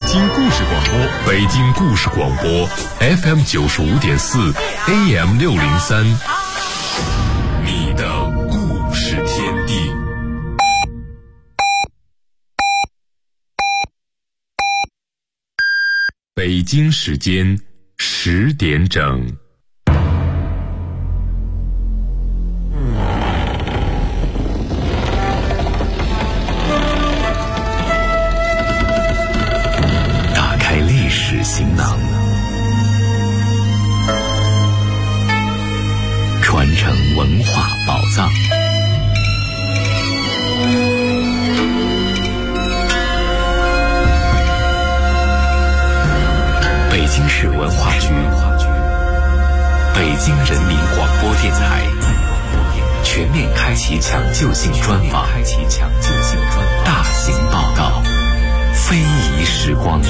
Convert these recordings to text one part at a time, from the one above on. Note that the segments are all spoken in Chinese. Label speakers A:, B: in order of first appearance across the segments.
A: 京故事广播，北京故事广播 FM 95.4 AM 603，你的故事天地。北京时间10点整。
B: 打开历史行囊，传承文化宝藏。北京市文化局、北京人民广播电台全面开启抢救性专访，大型报告，非遗时光。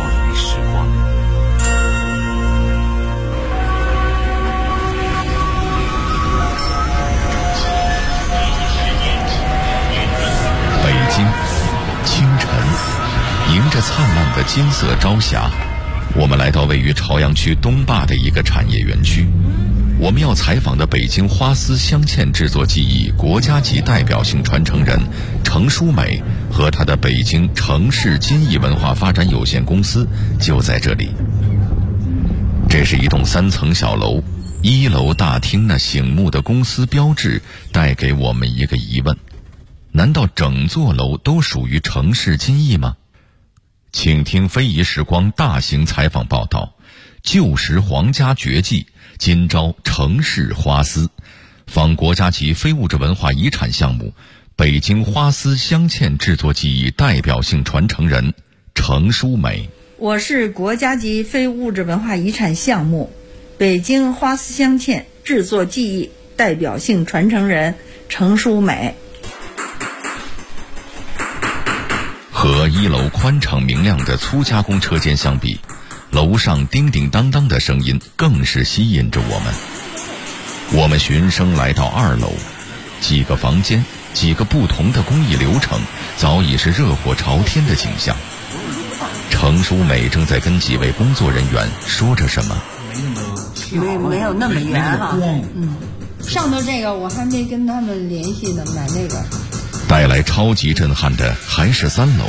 C: 北京清晨，迎着灿烂的金色朝霞，我们来到位于朝阳区东坝的一个产业园区。我们要采访的北京花丝镶嵌制作技艺国家级代表性传承人程淑美和她的北京城市金艺文化发展有限公司就在这里。这是一栋3层小楼，1楼大厅那醒目的公司标志带给我们一个疑问：难道整座楼都属于城市金艺吗？请听非遗时光大型采访报道，旧时皇家绝技，今朝城市花丝，访国家级非物质文化遗产项目北京花丝镶嵌制作技艺代表性传承人程淑美。
D: 我是国家级非物质文化遗产项目北京花丝镶嵌制作技艺代表性传承人程淑美。
C: 和1楼宽敞明亮的粗加工车间相比，楼上叮叮当当的声音更是吸引着我们。我们循声来到2楼，几个房间，几个不同的工艺流程，早已是热火朝天的景象。程淑美正在跟几位工作人员说着什么。
E: 没有那么圆哈。
D: 上头这个我还没跟他们联系呢，买那个。
C: 带来超级震撼的还是3楼。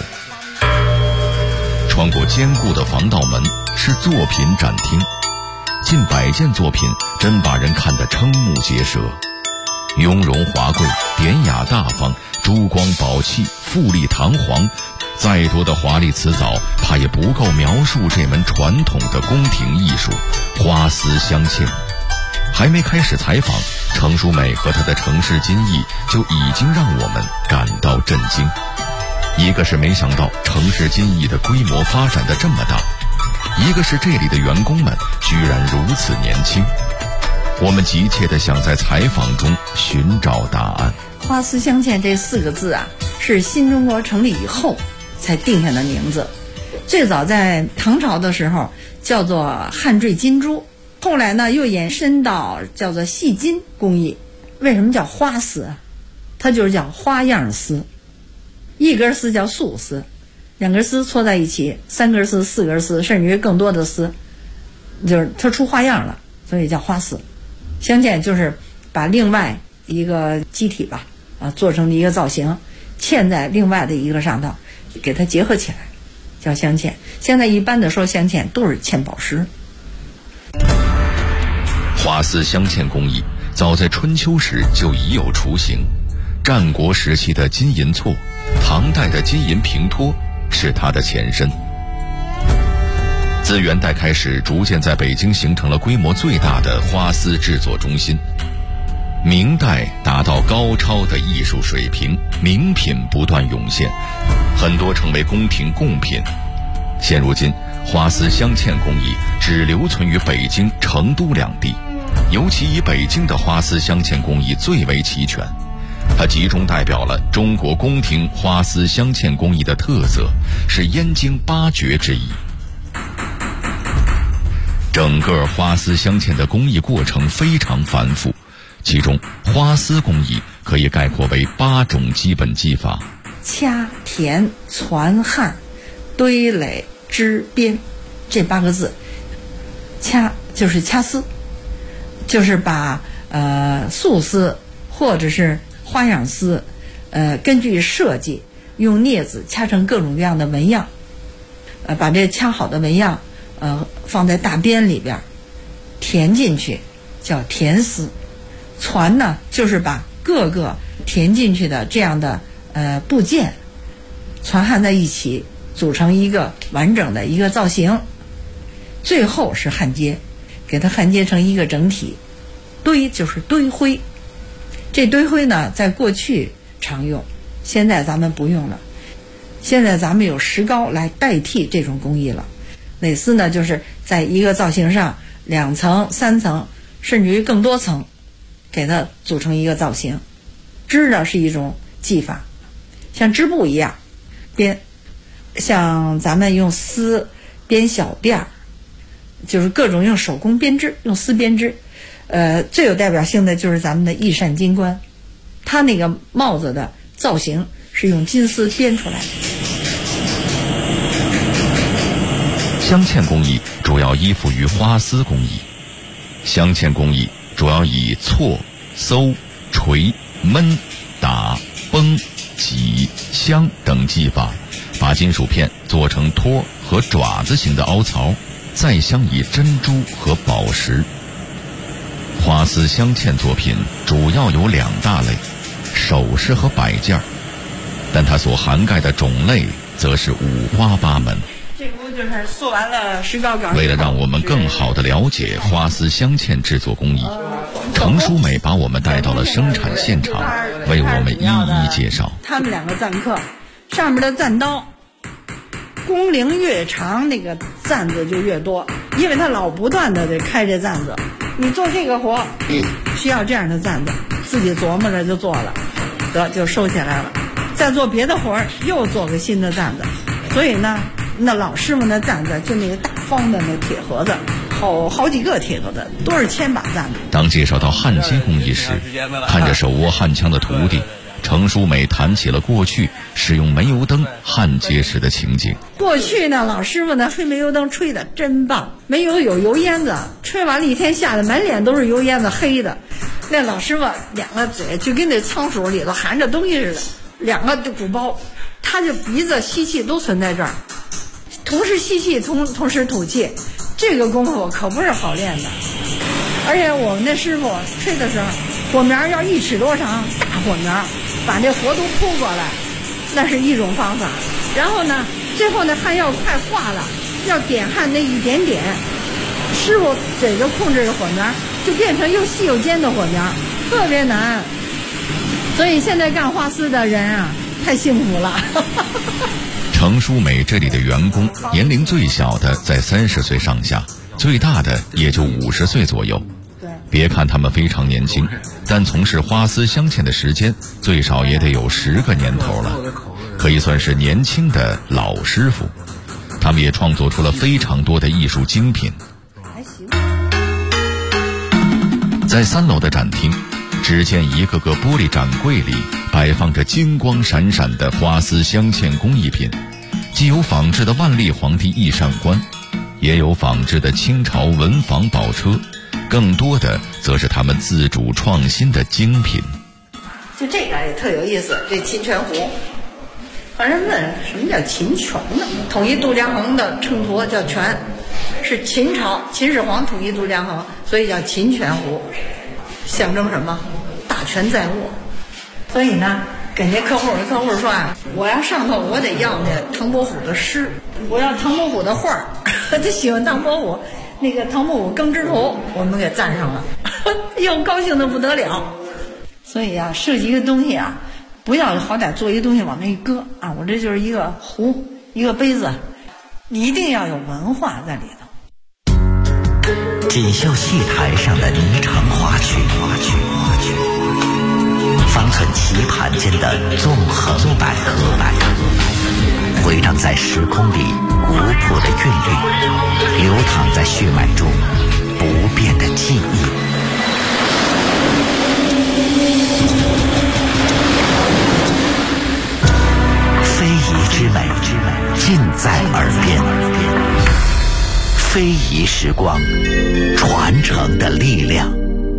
C: 穿过坚固的防盗门是作品展厅，近100件作品真把人看得瞠目结舌，雍容华贵，典雅大方，珠光宝气，富丽堂皇，再多的华丽辞藻怕也不够描述这门传统的宫廷艺术花丝镶嵌。还没开始采访，程淑美和她的城市金艺就已经让我们感到震惊。一个是没想到城市金艺的规模发展得这么大，一个是这里的员工们居然如此年轻。我们急切地想在采访中寻找答案。
D: 花丝镶嵌这4个字啊，是新中国成立以后才定下的名字。最早在唐朝的时候叫做汉缀金珠，后来呢又延伸到叫做细金工艺。为什么叫花丝啊？它就是叫花样丝。1根丝叫素丝，2根丝搓在一起，3根丝、4根丝，甚至于更多的丝，就是它出花样了，所以叫花丝。镶嵌就是把另外一个机体吧，做成一个造型，嵌在另外的一个上头，给它结合起来，叫镶嵌。现在一般的说镶嵌都是嵌宝石。
C: 花丝镶嵌工艺早在春秋时就已有雏形，战国时期的金银错，唐代的金银平托是它的前身。自元代开始，逐渐在北京形成了规模最大的花丝制作中心。明代达到高超的艺术水平，名品不断涌现，很多成为宫廷贡品。现如今，花丝镶嵌工艺只留存于北京、成都2地，尤其以北京的花丝镶嵌工艺最为齐全。它集中代表了中国宫廷花丝镶嵌工艺的特色，是燕京8绝之一。整个花丝镶嵌的工艺过程非常繁复，其中花丝工艺可以概括为8种基本技法：
D: 掐、填、攒、焊、堆垒、 织编这8个字，掐就是掐丝，就是把素丝或者是花样丝，根据设计用镊子掐成各种各样的纹样，把这掐好的纹样放在大鞭里边填进去，叫填丝。攒呢就是把各个填进去的这样的部件攒焊在一起，组成一个完整的一个造型。最后是焊接，给它焊接成一个整体。堆就是堆灰，这堆灰呢在过去常用，现在咱们不用了。现在咱们有石膏来代替这种工艺了。垒丝呢就是在一个造型上2层、3层甚至于更多层给它组成一个造型。织呢是一种技法，像织布一样编，像咱们用丝编小辫儿，就是各种用手工编织，用丝编织。最有代表性的就是咱们的一扇金冠，它那个帽子的造型是用金丝编出来的。
C: 镶嵌工艺主要依附于花丝工艺，镶嵌工艺主要以错、搜、锤、闷、打、绷、挤、镶等技法，把金属片做成托和爪子形的凹槽，再镶以珍珠和宝石。花丝镶嵌作品主要有2大类，首饰和摆件，但它所涵盖的种类则是五花八门。
D: 这不就是塑完了石膏杆？
C: 为了让我们更好地了解花丝镶嵌制作工艺，程淑美把我们带到了生产现场，为我们一一介绍。
D: 他们2个簪客上面的簪刀工龄越长，那个簪子就越多，因为他老不断的得开这簪子。你做这个活需要这样的簪子，自己琢磨着就做了，得就收起来了。再做别的活又做个新的簪子。所以呢，那老师傅那簪子就那个大方的那铁盒子，好几个铁盒子，多少千把簪子。
C: 当介绍到焊接工艺时，看着手握焊枪的徒弟，程淑美谈起了过去使用煤油灯焊接时的情景。
D: 过去呢，老师傅呢吹煤油灯吹的真棒，煤油有油烟子，吹完了一天下来满脸都是油烟子，黑的。那老师傅2个嘴就跟那仓鼠里头含着东西似的，2个鼓包，他就鼻子吸气都存在这儿，同时吸气同时吐气，这个功夫可不是好练的。而且我们那师傅吹的时候，火苗要1尺多长，大火苗把这活都扑过来，那是一种方法。然后呢，最后那焊要快化了，要点焊那一点点，师傅嘴就控制着火苗，就变成又细又尖的火苗，特别难。所以现在干花丝的人啊，太幸福了。
C: 程淑美这里的员工年龄最小的在30岁上下，最大的也就50岁左右。别看他们非常年轻，但从事花丝镶嵌的时间最少也得有10个年头了，可以算是年轻的老师傅。他们也创作出了非常多的艺术精品。在3楼的展厅，只见一个个玻璃展柜里摆放着金光闪闪的花丝镶嵌工艺品，既有仿制的万历皇帝一扇冠，也有仿制的清朝文房宝车，更多的则是他们自主创新的精品。
D: 就这个也特有意思，这秦泉壶。反正问什么叫秦泉呢？统一度量衡的秤砣叫泉，是秦朝秦始皇统一度量衡，所以叫秦泉壶，象征什么？大权在握。所以呢，跟这客户说啊，我要上头我得要那唐伯虎的诗，我要唐伯虎的画儿，他喜欢唐伯虎。那个唐伯虎耕织图我们给赞上了，又高兴的不得了。所以啊，设计一个东西啊，不要好歹做一个东西往那一搁啊，我这就是一个壶一个杯子，你一定要有文化在里头。
B: 锦绣戏台上的霓裳花曲，方寸棋盘间的纵横捭阖，回荡在时空里古朴的韵律，流淌在血脉中不变的记忆。非遗之美，尽在耳边。 非遗时光，传承的力量。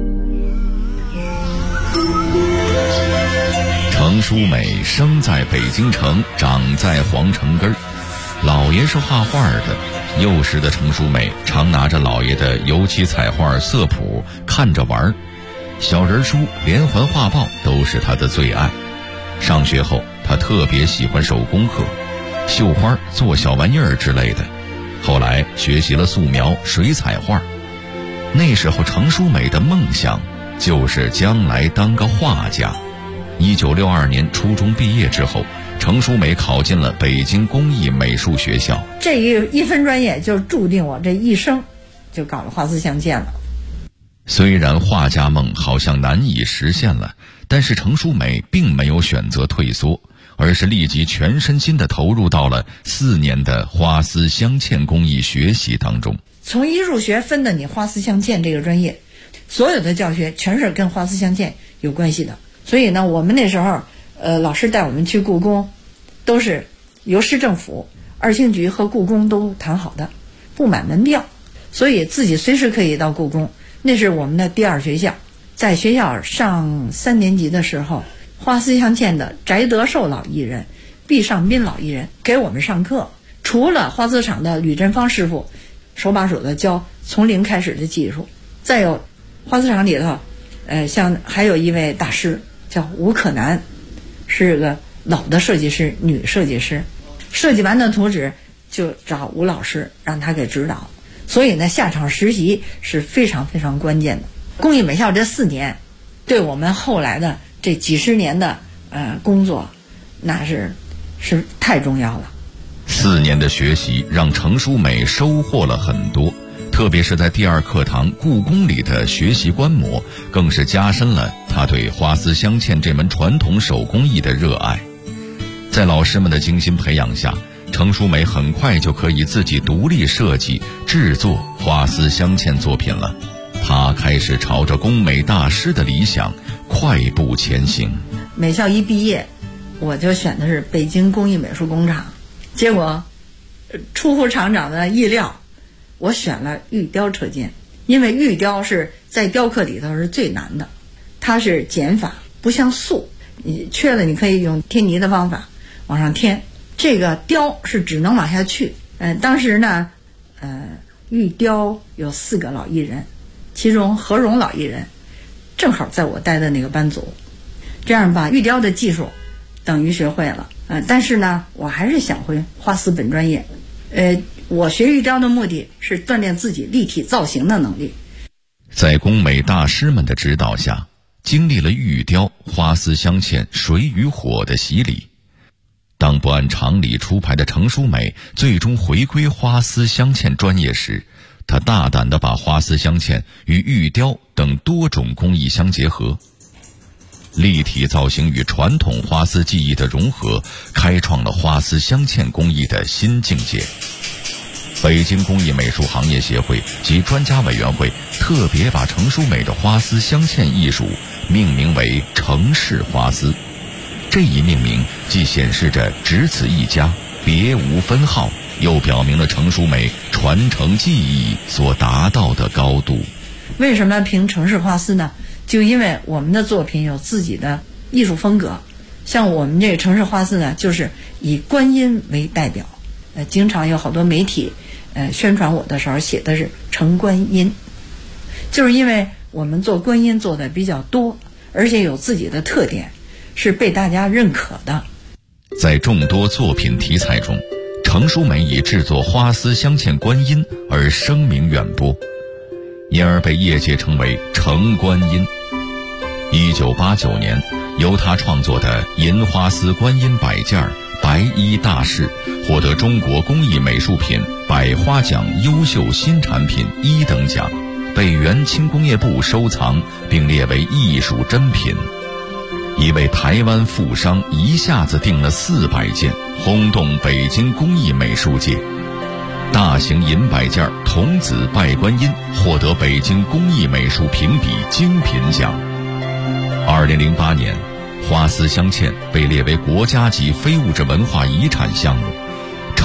C: 程淑美生在北京城，长在皇城根儿。老爷是画画的，幼时的程淑美常拿着老爷的油漆彩画色谱看着玩儿，小人书、连环画报都是她的最爱。上学后，她特别喜欢手工课，绣花、做小玩意儿之类的。后来学习了素描、水彩画。那时候程淑美的梦想就是将来当个画家。1962年初中毕业之后，程淑美考进了北京工艺美术学校。
D: 这一分专业就注定我这一生就搞了花丝相间了。
C: 虽然画家梦好像难以实现了，但是程淑美并没有选择退缩，而是立即全身心地投入到了4年的花丝镶嵌工艺学习当中。
D: 从一入学分的你花丝镶嵌这个专业，所有的教学全是跟花丝镶嵌有关系的。所以呢，我们那时候老师带我们去故宫，都是由市政府、二庆局和故宫都谈好的，不买门票，所以自己随时可以到故宫。那是我们的第二学校。在学校上3年级的时候，花丝镶嵌的翟德寿老艺人、毕尚斌老艺人给我们上课。除了花丝厂的吕振芳师傅手把手的教从零开始的技术，再有花丝厂里头像还有一位大师叫吴可南，是个老的设计师，女设计师，设计完的图纸就找吴老师让他给指导。所以呢，下场实习是非常非常关键的。工艺美校这4年对我们后来的这几十年的工作那是太重要了。
C: 4年的学习让程淑美收获了很多，特别是在第2课堂故宫里的学习观摩，更是加深了她对花丝镶嵌这门传统手工艺的热爱。在老师们的精心培养下，程淑美很快就可以自己独立设计、制作花丝镶嵌作品了。她开始朝着工美大师的理想快步前行。
D: 美校一毕业，我就选的是北京工艺美术工厂，结果出乎厂长的意料，我选了玉雕车间。因为玉雕是在雕刻里头是最难的，它是减法，不像塑，你缺了你可以用贴泥的方法往上添，这个雕是只能往下去。当时呢玉雕有4个老艺人，其中何荣老艺人正好在我带的那个班组，这样把玉雕的技术等于学会了。但是呢，我还是想回花丝本专业。我学玉雕的目的是锻炼自己立体造型的能力。
C: 在工美大师们的指导下，经历了玉雕、花丝镶嵌、水与火的洗礼。当不按常理出牌的程淑美最终回归花丝镶嵌专业时，她大胆地把花丝镶嵌与玉雕等多种工艺相结合，立体造型与传统花丝技艺的融合，开创了花丝镶嵌工艺的新境界。北京工艺美术行业协会及专家委员会特别把程淑美的花丝镶嵌艺术命名为程氏花丝。这一命名既显示着只此一家，别无分号，又表明了程淑美传承技艺所达到的高度。
D: 为什么评程氏花丝呢？就因为我们的作品有自己的艺术风格。像我们这个程氏花丝呢，就是以观音为代表，经常有好多媒体宣传我的时候写的是程观音，就是因为我们做观音做的比较多，而且有自己的特点，是被大家认可的。
C: 在众多作品题材中，程淑美以制作花丝镶嵌观音而声名远播，因而被业界称为程观音。1989年，由他创作的银花丝观音摆件白衣大士获得中国工艺美术品百花奖优秀新产品1等奖，被原轻工业部收藏并列为艺术珍品。一位台湾富商一下子订了400件，轰动北京工艺美术界。大型银摆件童子拜观音获得北京工艺美术评比精品奖。2008年，花丝镶嵌被列为国家级非物质文化遗产项目。程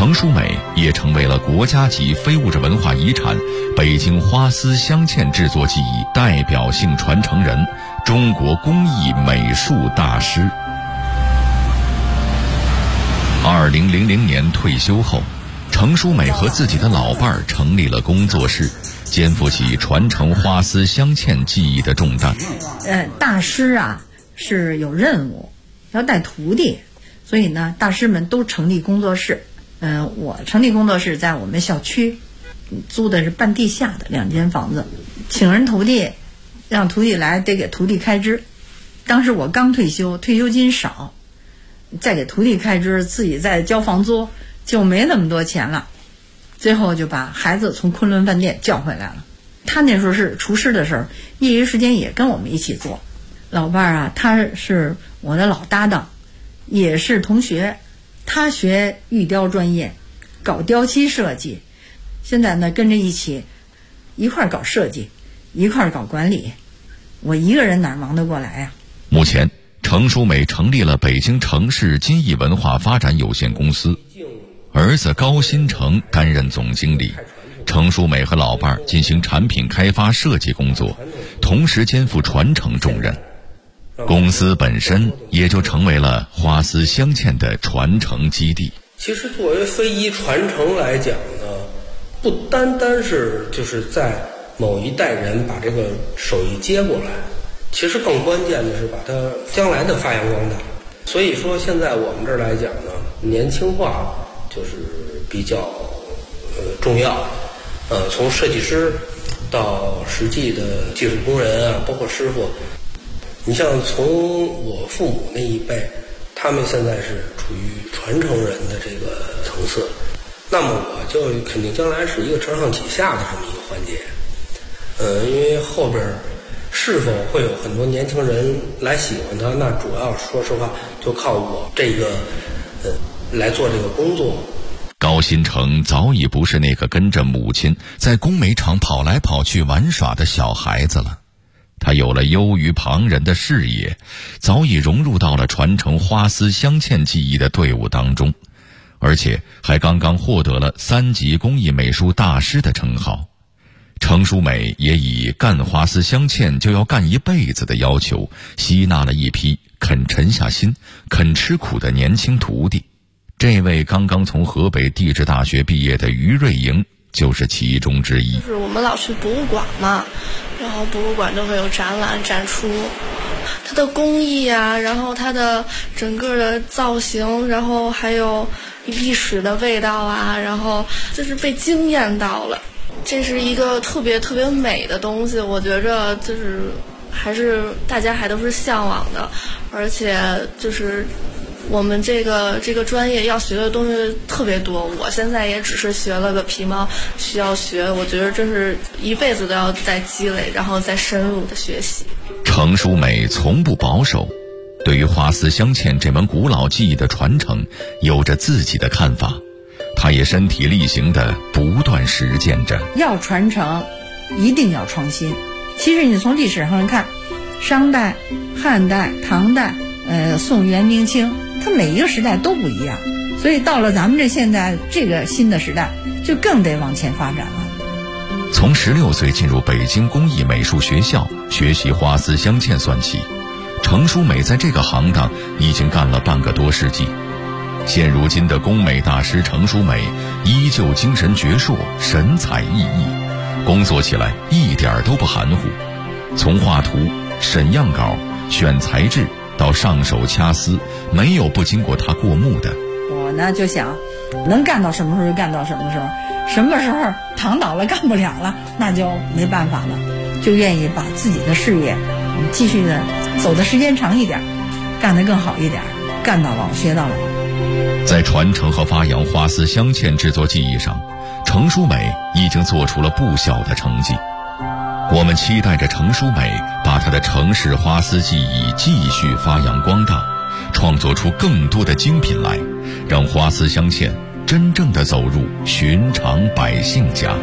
C: 程淑美也成为了国家级非物质文化遗产北京花丝镶嵌制作技艺代表性传承人，中国工艺美术大师。2000年退休后，程淑美和自己的老伴儿成立了工作室，肩负起传承花丝镶嵌技艺的重担。
D: 大师啊是有任务，要带徒弟，所以呢，大师们都成立工作室。我成立工作室在我们校区，租的是半地下的2间房子，请人徒弟，让徒弟来得给徒弟开支。当时我刚退休，退休金少，再给徒弟开支，自己再交房租，就没那么多钱了。最后就把孩子从昆仑饭店叫回来了。他那时候是厨师的时候，业余时间也跟我们一起做。老伴儿啊，他是我的老搭档，也是同学。他学玉雕专业，搞雕漆设计，现在呢跟着一块搞设计，一块搞管理。我一个人哪忙得过来呀？
C: 目前程淑美成立了北京城市金艺文化发展有限公司，儿子高新成担任总经理。程淑美和老伴儿进行产品开发设计工作，同时肩负传承重任。公司本身也就成为了花丝镶嵌的传承基地。
F: 其实作为非遗传承来讲呢，不单单是就是在某一代人把这个手艺接过来，其实更关键的是把它将来的发扬光大。所以说现在我们这儿来讲呢，年轻化就是比较重要。从设计师到实际的技术工人啊，包括师傅，你像从我父母那一辈，他们现在是处于传承人的这个层次，那么我就肯定将来是一个承上启下的这么一个环节。因为后边是否会有很多年轻人来喜欢它，那主要说实话就靠我这个来做这个工作。
C: 高新成早已不是那个跟着母亲在工煤厂跑来跑去玩耍的小孩子了，他有了优于旁人的视野，早已融入到了传承花丝镶嵌技艺的队伍当中，而且还刚刚获得了3级工艺美术大师的称号。程淑美也以干花丝镶嵌就要干一辈子的要求，吸纳了一批肯沉下心、肯吃苦的年轻徒弟。这位刚刚从河北地质大学毕业的于瑞莹就是其中之一。
G: 就是我们老去博物馆嘛，然后博物馆都会有展览展出它的工艺啊，然后它的整个的造型，然后还有历史的味道啊，然后就是被惊艳到了。这是一个特别特别美的东西，我觉着就是还是大家还都是向往的，而且就是我们这个专业要学的东西特别多，我现在也只是学了个皮毛，需要学，我觉得这是一辈子都要再积累，然后再深入的学习。
C: 程淑美从不保守，对于花丝镶嵌这门古老技艺的传承有着自己的看法，她也身体力行地不断实践着。
D: 要传承一定要创新。其实你从历史上看，商代、汉代、唐代、宋元明清，它每一个时代都不一样，所以到了咱们这现在这个新的时代，就更得往前发展了。
C: 从16岁进入北京工艺美术学校学习花丝镶嵌算起，程淑美在这个行当已经干了半个多世纪。现如今的工美大师程淑美依旧精神矍铄，神采奕奕，工作起来一点都不含糊。从画图、审样稿、选材质到上手掐丝，没有不经过他过目的。
D: 我呢就想，能干到什么时候就干到什么时候，什么时候躺倒了干不了了，那就没办法了，就愿意把自己的事业继续的走的时间长一点，干得更好一点，干到老学到老。
C: 在传承和发扬花丝镶嵌制作技艺上，程淑美已经做出了不小的成绩。我们期待着程淑美把她的城市花丝技艺继续发扬光大，创作出更多的精品来，让花丝镶嵌真正的走入寻常百姓家。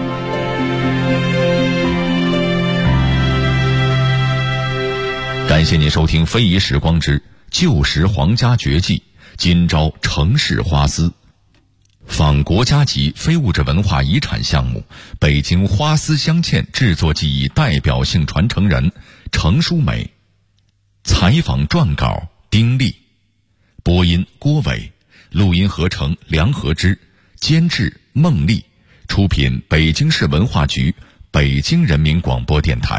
C: 感谢您收听《非遗时光之旧时皇家绝技》，今朝城市花丝。 仿国家级非物质文化遗产项目北京花丝镶嵌制作技艺代表性传承人程淑美，采访撰稿丁丽，播音郭伟，录音合成梁和之，监制孟丽，出品北京市文化局、北京人民广播电台。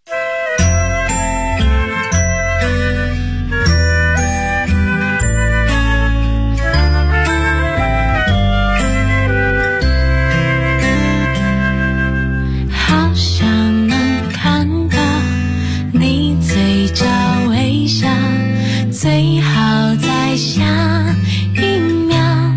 H: 好想能看到你嘴角微笑，最好在下一秒。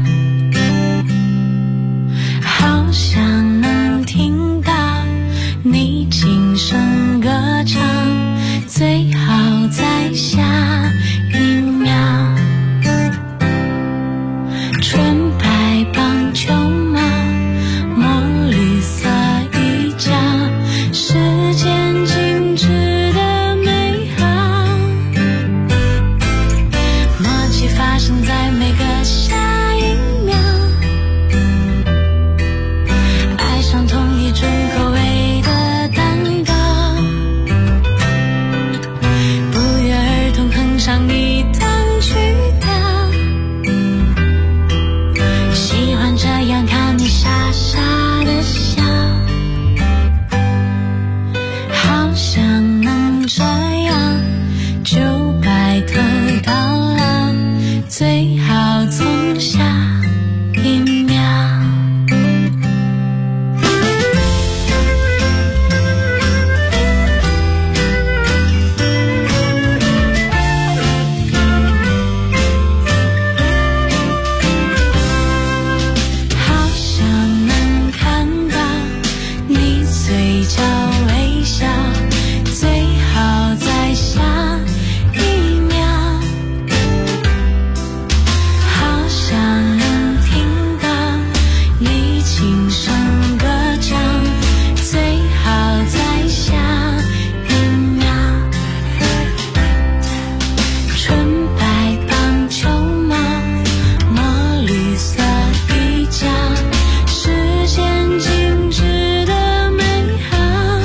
H: 好想能听到你轻声歌唱，最好在下一秒。纯白棒球帽，墨绿色衣角，时间静止的美好，默契发生在每个下一秒。爱上同一种口味的蛋糕，不约而同哼上一段曲调，喜欢这样看你傻傻的笑。好想能这样就白头到老，最好从下一秒。好想能看到你嘴角微笑，最好在下一秒。好想能听到你轻声歌唱，最好在下一秒。纯白棒球帽，墨绿色衣角，时间静止的美好，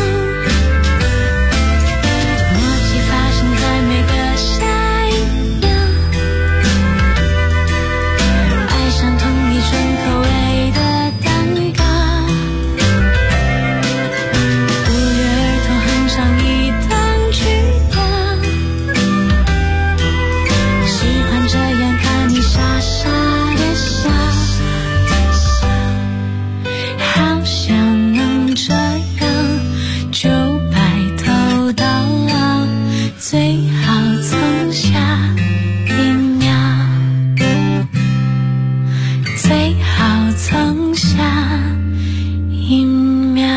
H: 默契发生在每个下一秒。爱上同一种口味的蛋糕，不约而同哼上一段曲调，喜欢这样看你傻傻的笑。好想能这样就白头到老，最好从下一秒，最好从下一秒。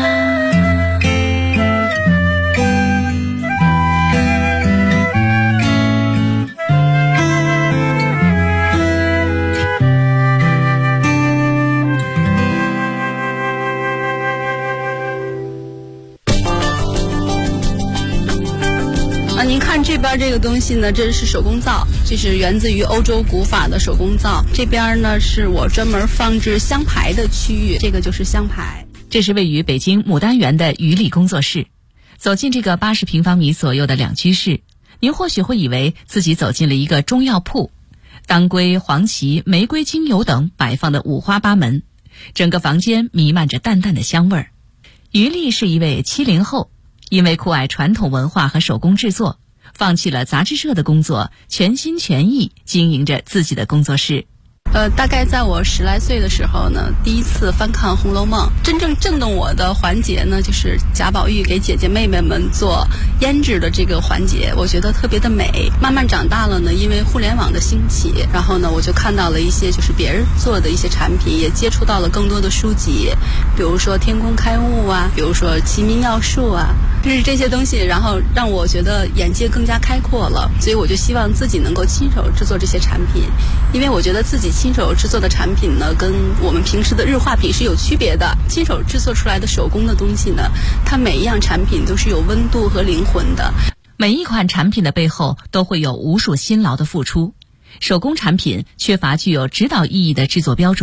I: 您看这边这个东西呢，这是手工皂，就是源自于欧洲古法的手工皂。这边呢是我专门放置香牌的区域，这个就是香牌。
J: 这是位于北京牡丹园的于丽工作室。走进这个80平方米左右的两居室，您或许会以为自己走进了一个中药铺，当归、黄芪、玫瑰精油等摆放的五花八门，整个房间弥漫着淡淡的香味儿。于丽是一位70后，因为酷爱传统文化和手工制作，放弃了杂志社的工作，全心全意经营着自己的工作室。
I: 大概在我10来岁的时候呢，第一次翻看《红楼梦》，真正震动我的环节呢，就是贾宝玉给姐姐妹妹们做胭脂的这个环节，我觉得特别的美。慢慢长大了呢，因为互联网的兴起，然后呢，我就看到了一些就是别人做的一些产品，也接触到了更多的书籍，比如说天工开物啊，比如说齐民要术啊，就是这些东西，然后让我觉得眼界更加开阔了，所以我就希望自己能够亲手制作这些产品，因为我觉得自己亲手制作的产品呢，跟我们平时的日化品是有区别的。亲手制作出来的手工的东西呢，它每一样产品都是有温度和灵魂的。
J: 每一款产品的背后都会有无数辛劳的付出。手工产品缺乏具有指导意义的制作标准，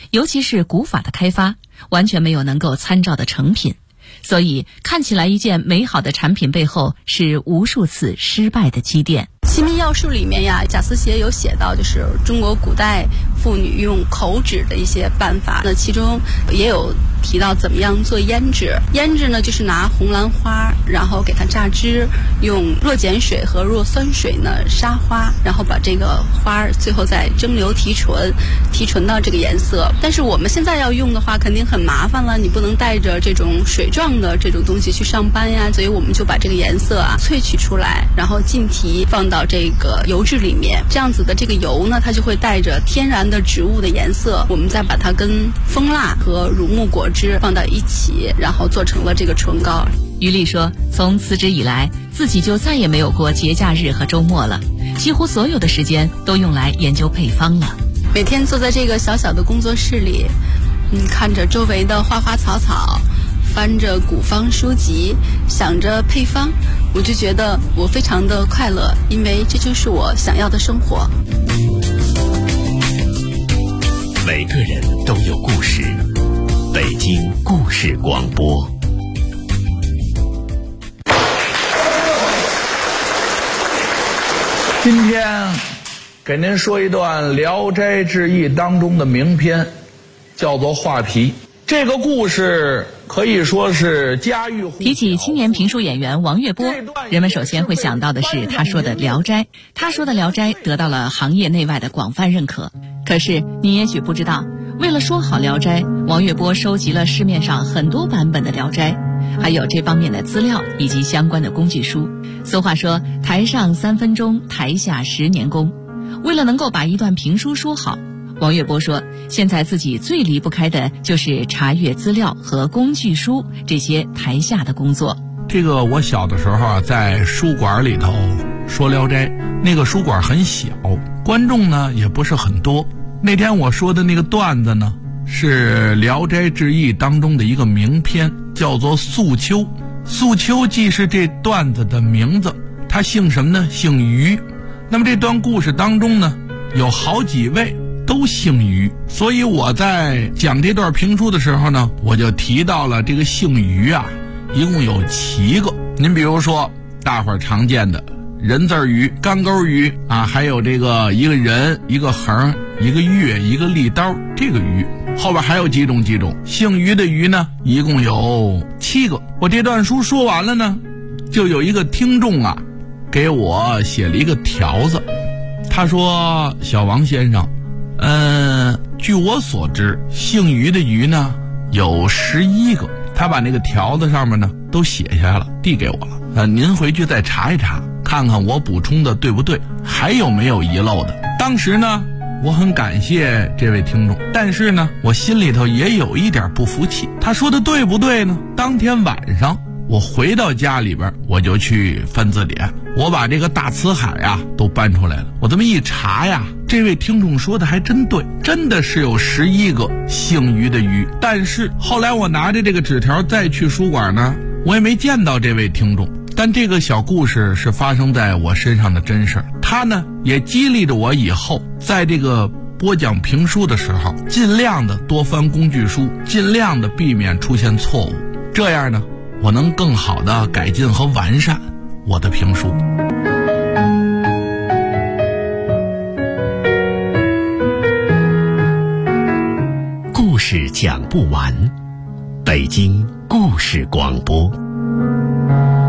J: 尤其是古法的开发，完全没有能够参照的成品。所以看起来一件美好的产品背后是无数次失败的积淀。
I: 齐民要术里面呀，贾思勰有写到，就是中国古代妇女用口纸的一些办法。那其中也有提到怎么样做胭脂。胭脂呢，就是拿红兰花，然后给它榨汁，用弱碱水和弱酸水呢杀花，然后把这个花最后再蒸馏提纯，提纯到这个颜色。但是我们现在要用的话，肯定很麻烦了，你不能带着这种水状的这种东西去上班呀，所以我们就把这个颜色啊萃取出来，然后浸提放到这个油脂里面，这样子的这个油呢，它就会带着天然的植物的颜色，我们再把它跟蜂蜡和乳木果汁放到一起，然后做成了这个唇膏。
J: 于丽说，从辞职以来，自己就再也没有过节假日和周末了，几乎所有的时间都用来研究配方了。
I: 每天坐在这个小小的工作室里，看着周围的花花草草，翻着古方书籍，想着配方，我就觉得我非常的快乐，因为这就是我想要的生活。
B: 每个人都有故事，北京故事广播。
K: 今天给您说一段《聊斋志异》当中的名篇，叫做画皮。这个故事可以说是家喻户晓。
J: 提起青年评书演员王月波，人们首先会想到的是他说的《聊斋》。他说的《聊斋》得到了行业内外的广泛认可。可是你也许不知道，为了说好《聊斋》，王月波收集了市面上很多版本的《聊斋》，还有这方面的资料以及相关的工具书。俗话说，台上3分钟，台下10年功。为了能够把一段评书说好，王月波说，现在自己最离不开的就是查阅资料和工具书这些台下的工作。
K: 这个我小的时候啊，在书馆里头说《聊斋》，那个书馆很小，观众呢也不是很多。那天我说的那个段子呢，是《聊斋志异》当中的一个名篇，叫做《素秋》。素秋既是这段子的名字，他姓什么呢？姓于。那么这段故事当中呢，有好几位都姓于，所以我在讲这段评书的时候呢，我就提到了这个姓于啊，一共有7个。您比如说大伙儿常见的人字鱼、干钩鱼啊，还有这个一个人、一个横、一个月、一个利刀，这个鱼后边还有几种姓于的于呢，一共有7个。我这段书说完了呢，就有一个听众啊给我写了一个条子，他说，小王先生，据我所知，姓于的于呢有11个。他把那个条子上面呢都写下来了，递给我了。您回去再查一查，看看我补充的对不对，还有没有遗漏的。当时呢，我很感谢这位听众，但是呢，我心里头也有一点不服气。他说的对不对呢？当天晚上我回到家里边，我就去翻字典，我把这个大辞海啊都搬出来了。我这么一查呀，这位听众说的还真对，真的是有11个姓于的于。但是后来我拿着这个纸条再去书馆呢，我也没见到这位听众。但这个小故事是发生在我身上的真事儿，它呢也激励着我以后在这个播讲评书的时候，尽量的多翻工具书，尽量的避免出现错误，这样呢我能更好的改进和完善我的评书。
B: 故事讲不完，北京故事广播。